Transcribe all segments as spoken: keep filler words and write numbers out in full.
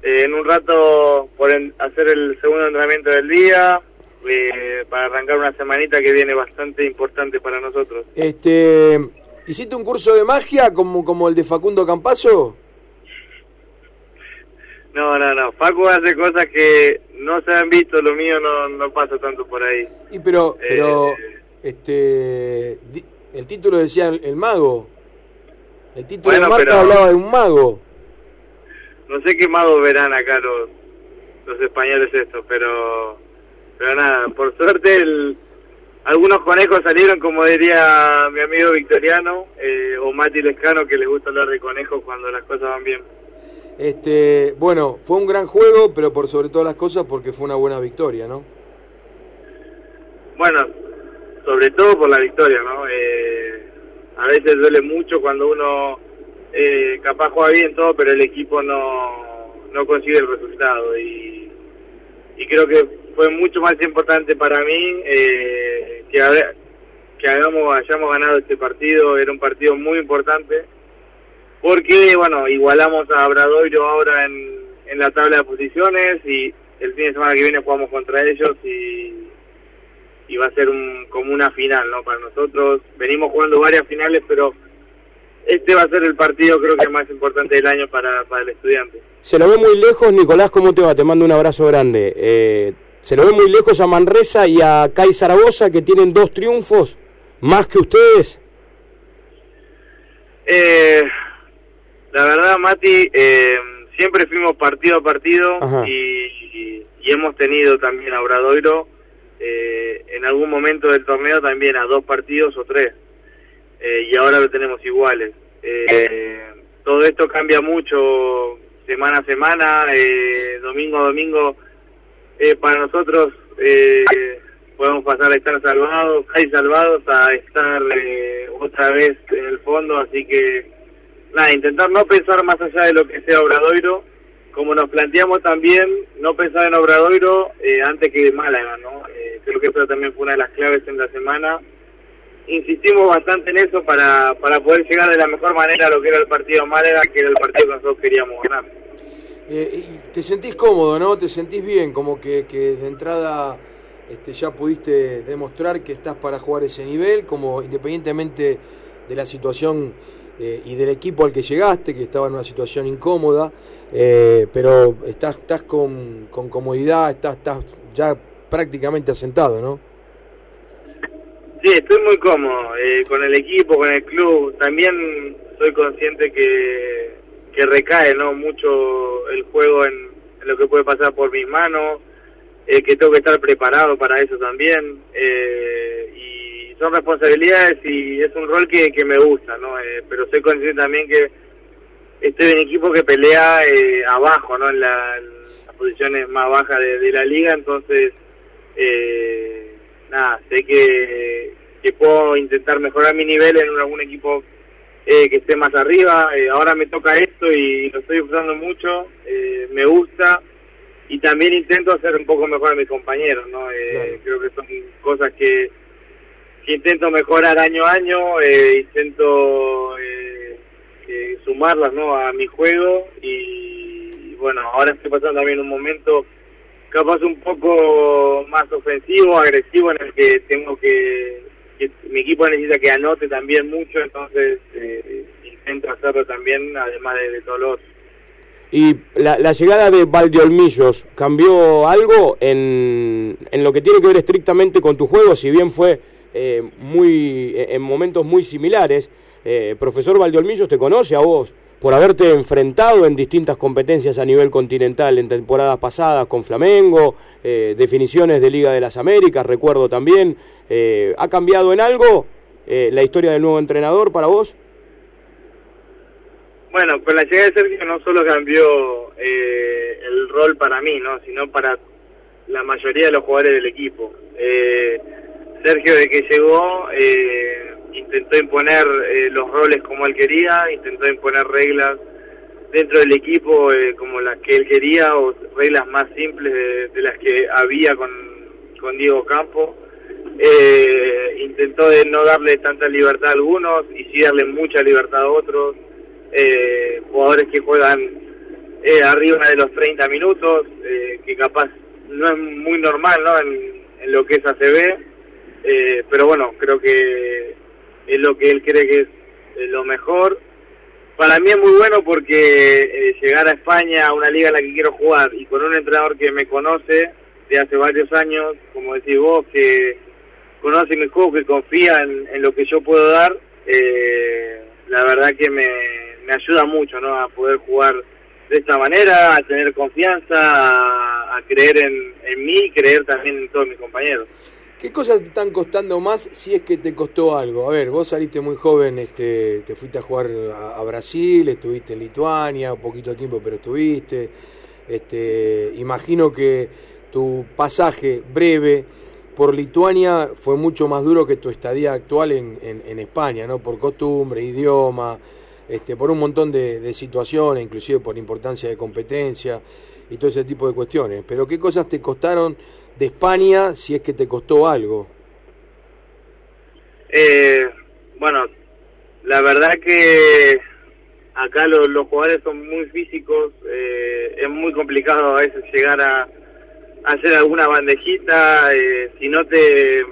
Eh, en un rato por en, hacer el segundo entrenamiento del día, eh, para arrancar una semanita que viene bastante importante para nosotros. Este, ¿hiciste un curso de magia como, como el de Facundo Campazo? No, no, no. Facu hace cosas que no se han visto, lo mío no, no pasa tanto por ahí. Y pero, Eh, pero, este, di- el título decía el, el mago. El título Bueno, de marca pero- hablaba de un mago. No sé qué magos verán acá los, los españoles esto, pero pero nada, por suerte el, algunos conejos salieron, como diría mi amigo Victoriano, eh, o Mati Lescano, que les gusta hablar de conejos cuando las cosas van bien. Este, bueno, fue un gran juego, pero por sobre todas las cosas porque fue una buena victoria, ¿no? Bueno, sobre todo por la victoria, ¿no? Eh, a veces duele mucho cuando uno eh, capaz juega bien todo, pero el equipo no, no consigue el resultado. Y, y creo que fue mucho más importante para mí eh, que, haber, que hagamos, hayamos ganado este partido. Era un partido muy importante porque, bueno, igualamos a Obradoiro ahora en, en la tabla de posiciones y el fin de semana que viene jugamos contra ellos y... y va a ser un, como una final, ¿no? Para nosotros venimos jugando varias finales, pero este va a ser el partido creo que más importante del año para, para el estudiante. Se lo ve muy lejos, Nicolás, ¿cómo te va? Te mando un abrazo grande. Eh, se lo ve muy lejos a Manresa y a C A I Zaragoza, que tienen dos triunfos, más que ustedes. Eh, la verdad, Mati, eh, siempre fuimos partido a partido y, y, y hemos tenido también a Obradoiro eh, en algún momento del torneo también a dos partidos o tres. Eh, y ahora lo tenemos iguales. Eh, todo esto cambia mucho semana a semana, eh, domingo a domingo. Eh, para nosotros eh, podemos pasar a estar salvados, hay salvados, a estar eh, otra vez en el fondo, así que nada, intentar no pensar más allá de lo que sea Obradoiro, como nos planteamos también, no pensar en Obradoiro eh, antes que Málaga, ¿no? Eh, creo que eso también fue una de las claves en la semana. Insistimos bastante en eso para, para poder llegar de la mejor manera a lo que era el partido Málaga, que era el partido que nosotros queríamos ganar. Eh, y te sentís cómodo, ¿no? Te sentís bien, como que, que de entrada este, ya pudiste demostrar que estás para jugar ese nivel, como independientemente de la situación eh, y del equipo al que llegaste, que estaba en una situación incómoda, eh, pero estás, estás con, con comodidad, estás, estás ya prácticamente asentado, ¿no? Sí, estoy muy cómodo eh, con el equipo, con el club. También soy consciente que, que recae, ¿no?, mucho el juego en, en lo que puede pasar por mis manos, eh, que tengo que estar preparado para eso también. Eh, y son responsabilidades y es un rol que, que me gusta, ¿no? Eh, pero soy consciente también que estoy en equipo que pelea eh, abajo, ¿no?, en, la, en las posiciones más bajas de, de la liga, entonces... Eh, nada, sé que, que puedo intentar mejorar mi nivel en algún equipo eh, que esté más arriba. Eh, ahora me toca esto y lo estoy usando mucho, eh, me gusta y también intento hacer un poco mejor a mis compañeros, ¿no? Eh, claro. Creo que son cosas que, que intento mejorar año a año, eh, intento eh, eh, sumarlas, ¿no?, a mi juego y, y bueno, ahora estoy pasando también un momento capaz un poco más ofensivo, agresivo, en el que tengo que, que mi equipo necesita que anote también mucho, entonces eh, intento hacerlo también, además de, de todos los... ¿Y la, la llegada de Valdeolmillos cambió algo en, en lo que tiene que ver estrictamente con tu juego? Si bien fue eh, muy en momentos muy similares, eh, profesor Valdeolmillos te conoce a vos por haberte enfrentado en distintas competencias a nivel continental en temporadas pasadas con Flamengo, eh, definiciones de Liga de las Américas, recuerdo también. Eh, ¿Ha cambiado en algo eh, la historia del nuevo entrenador para vos? Bueno, con la llegada de Sergio no solo cambió eh, el rol para mí, ¿no?, sino para la mayoría de los jugadores del equipo. Eh, Sergio, de que llegó... Eh, intentó imponer eh, los roles como él quería, intentó imponer reglas dentro del equipo eh, como las que él quería, o reglas más simples de, de las que había con, con Diego Campo. Eh, intentó de no darle tanta libertad a algunos y sí darle mucha libertad a otros. Eh, jugadores que juegan eh, arriba de los treinta minutos, eh, que capaz no es muy normal, ¿no? En, en lo que es A C B, eh, pero bueno, creo que es lo que él cree que es eh, lo mejor. Para mí es muy bueno porque eh, llegar a España, a una liga en la que quiero jugar, y con un entrenador que me conoce de hace varios años, como decís vos, que conoce mi juego, que confía en, en lo que yo puedo dar, eh, la verdad que me, me ayuda mucho, ¿no? A poder jugar de esta manera, a tener confianza, a, a creer en, en mí y creer también en todos mis compañeros. ¿Qué cosas te están costando más si es que te costó algo? A ver, vos saliste muy joven, este, te fuiste a jugar a, a Brasil, estuviste en Lituania, un poquito de tiempo, pero estuviste. Este, imagino que tu pasaje breve por Lituania fue mucho más duro que tu estadía actual en, en, en España, ¿no? Por costumbre, idioma, este, por un montón de, de situaciones, inclusive por importancia de competencia y todo ese tipo de cuestiones. Pero ¿qué cosas te costaron de España, si es que te costó algo? Eh, bueno, la verdad que acá lo, los jugadores son muy físicos, eh, es muy complicado a veces llegar a, a hacer alguna bandejita, eh, si no te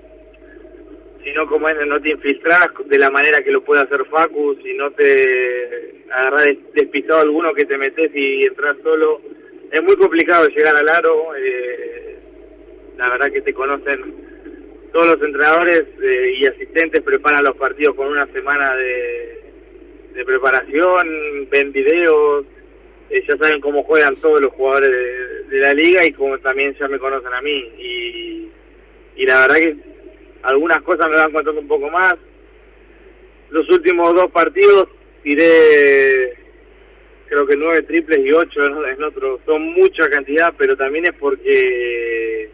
si no como es, no te infiltrás de la manera que lo puede hacer Facu, si no te agarrás despistado alguno que te metes y entras solo, es muy complicado llegar al aro. eh, La verdad que te conocen todos los entrenadores eh, y asistentes, preparan los partidos con una semana de, de preparación, ven videos, eh, ya saben cómo juegan todos los jugadores de, de la liga y como también ya me conocen a mí. Y, y la verdad que algunas cosas me van contando un poco más. Los últimos dos partidos tiré creo que nueve triples y ocho en otro. Son mucha cantidad, pero también es porque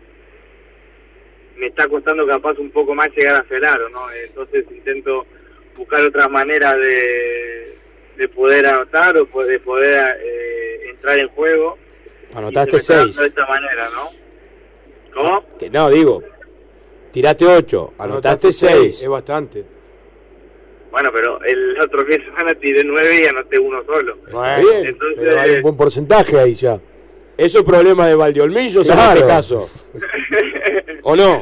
me está costando capaz un poco más llegar a hacer aro, ¿no? Entonces intento buscar otras maneras de, de poder anotar o de poder eh, entrar en juego. Anotaste seis. De esta manera, ¿no? ¿Cómo? Que no, digo, tiraste ocho, anotaste seis. Es bastante. Bueno, pero el otro fin de semana tiré nueve y anoté uno solo. Bueno, bien, entonces pero hay un buen porcentaje ahí ya. Eso es problema de Valdiolmillos, claro. En este caso. ¿O no?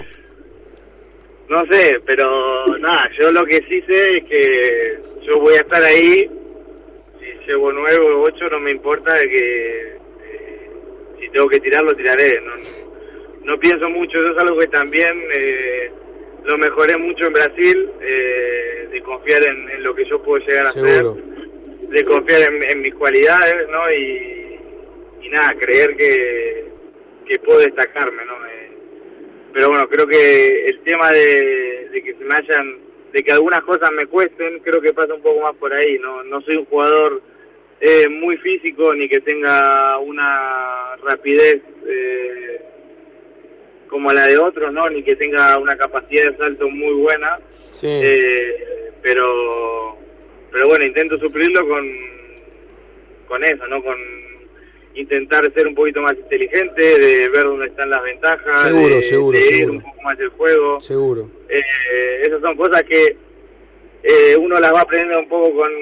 No sé, pero nada, yo lo que sí sé es que yo voy a estar ahí. Si llevo nueve o ocho no me importa, de que eh, si tengo que tirarlo, tiraré. No, no pienso mucho, eso es algo que también eh, lo mejoré mucho en Brasil, eh, de confiar en, en lo que yo puedo llegar a Seguro. hacer, de confiar en, en mis cualidades, ¿no? Y, y nada, creer que, que puedo destacarme, ¿no? Eh, pero bueno, creo que el tema de, de que se me hayan, de que algunas cosas me cuesten, creo que pasa un poco más por ahí. No, no soy un jugador eh, muy físico ni que tenga una rapidez eh, como la de otros, ¿no? Ni que tenga una capacidad de salto muy buena. Sí. Eh, pero, pero bueno, intento suplirlo con, con eso, ¿no? Con intentar ser un poquito más inteligente, de ver dónde están las ventajas, seguro, de, seguro, de ir seguro. un poco más el juego. Seguro. Eh, esas son cosas que eh, uno las va aprendiendo un poco con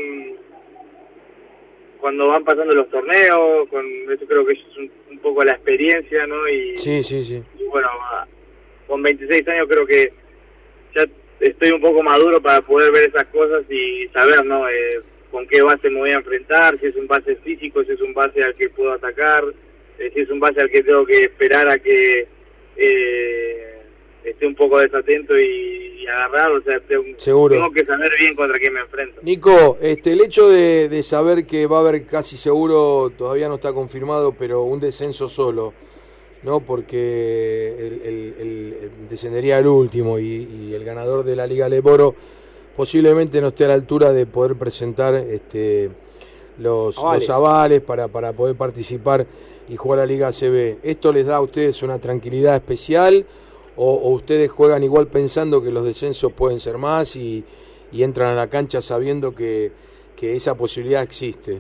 cuando van pasando los torneos, con eso creo que es un, un poco la experiencia, ¿no? Y, sí, sí, sí. Y bueno, con veintiséis años creo que ya estoy un poco maduro para poder ver esas cosas y saber, ¿no? Eh, con qué base me voy a enfrentar, si es un base físico, si es un base al que puedo atacar, eh, si es un base al que tengo que esperar a que eh, esté un poco desatento y, y agarrar, o sea, tengo, Seguro. tengo que saber bien contra quién me enfrento. Nico, este, el hecho de, de saber que va a haber casi seguro, todavía no está confirmado, pero un descenso solo, ¿no? Porque el, el, el, el descendería el último y, y el ganador de la Liga Leboro posiblemente no esté a la altura de poder presentar este, los, avales. los avales para, para poder participar y jugar la Liga A C B. ¿Esto les da a ustedes una tranquilidad especial o, o ustedes juegan igual pensando que los descensos pueden ser más y, y entran a la cancha sabiendo que, que esa posibilidad existe?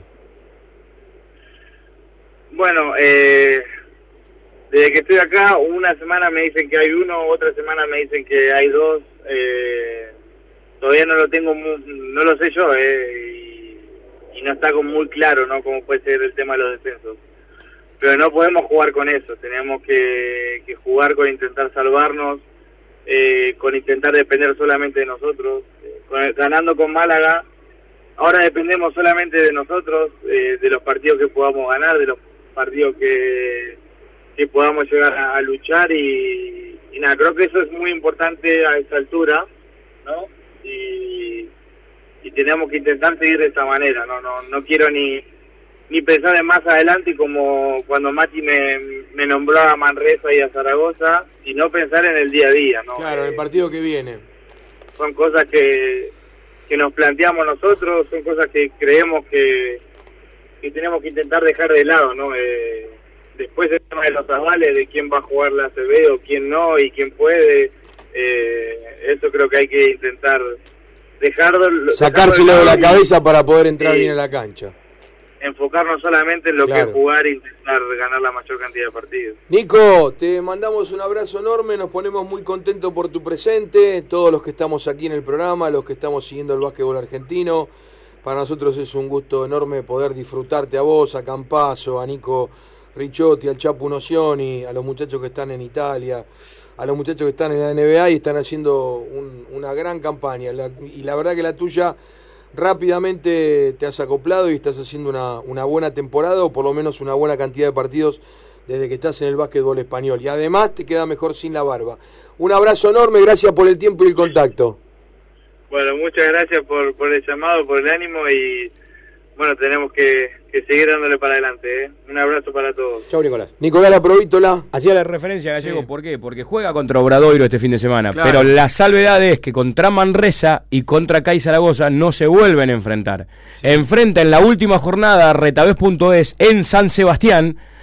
Bueno, eh, desde que estoy acá, una semana me dicen que hay uno, otra semana me dicen que hay dos. Eh, todavía no lo tengo, no lo sé yo, eh, y, y no está como muy claro, ¿no? Cómo puede ser el tema de los descensos. Pero no podemos jugar con eso, tenemos que, que jugar con intentar salvarnos, eh, con intentar depender solamente de nosotros. Eh, con, ganando con Málaga, ahora dependemos solamente de nosotros, eh, de los partidos que podamos ganar, de los partidos que, que podamos llegar a, a luchar y, y nada, creo que eso es muy importante a esta altura, ¿no? Y, y tenemos que intentar seguir de esta manera, no no no quiero ni ni pensar en más adelante como cuando Mati me, me nombró a Manresa y a Zaragoza, y no pensar en el día a día, ¿no? Claro, eh, el partido que viene. Son cosas que, que nos planteamos nosotros, son cosas que creemos que, que tenemos que intentar dejar de lado, ¿no? Eh, después el tema de los avales, de quién va a jugar la A C B o quién no y quién puede, eh, eso creo que hay que intentar dejarlo, sacárselo de la y, cabeza para poder entrar sí, bien a la cancha. Enfocarnos solamente en lo Claro. que es jugar e intentar ganar la mayor cantidad de partidos. Nico, te mandamos un abrazo enorme, nos ponemos muy contentos por tu presente, todos los que estamos aquí en el programa, los que estamos siguiendo el básquetbol argentino. Para nosotros es un gusto enorme poder disfrutarte a vos, a Campazo, a Nico Ricciotti, al Chapu Nocioni, a los muchachos que están en Italia, a los muchachos que están en la N B A y están haciendo un, una gran campaña. La, y la verdad que la tuya, rápidamente te has acoplado y estás haciendo una, una buena temporada, o por lo menos una buena cantidad de partidos desde que estás en el básquetbol español. Y además te queda mejor sin la barba. Un abrazo enorme, gracias por el tiempo y el contacto. Bueno, muchas gracias por, por el llamado, por el ánimo y bueno, tenemos que, que seguir dándole para adelante, ¿eh? Un abrazo para todos. Chau, Nicolás. Nicolás La Provítola. Hacía la referencia, Gallego, Sí. ¿por qué? Porque juega contra Obradoiro este fin de semana, Claro. pero la salvedad es que contra Manresa y contra CAI Zaragoza no se vuelven a enfrentar. Sí. Enfrenta en la última jornada a Retabés punto es en San Sebastián,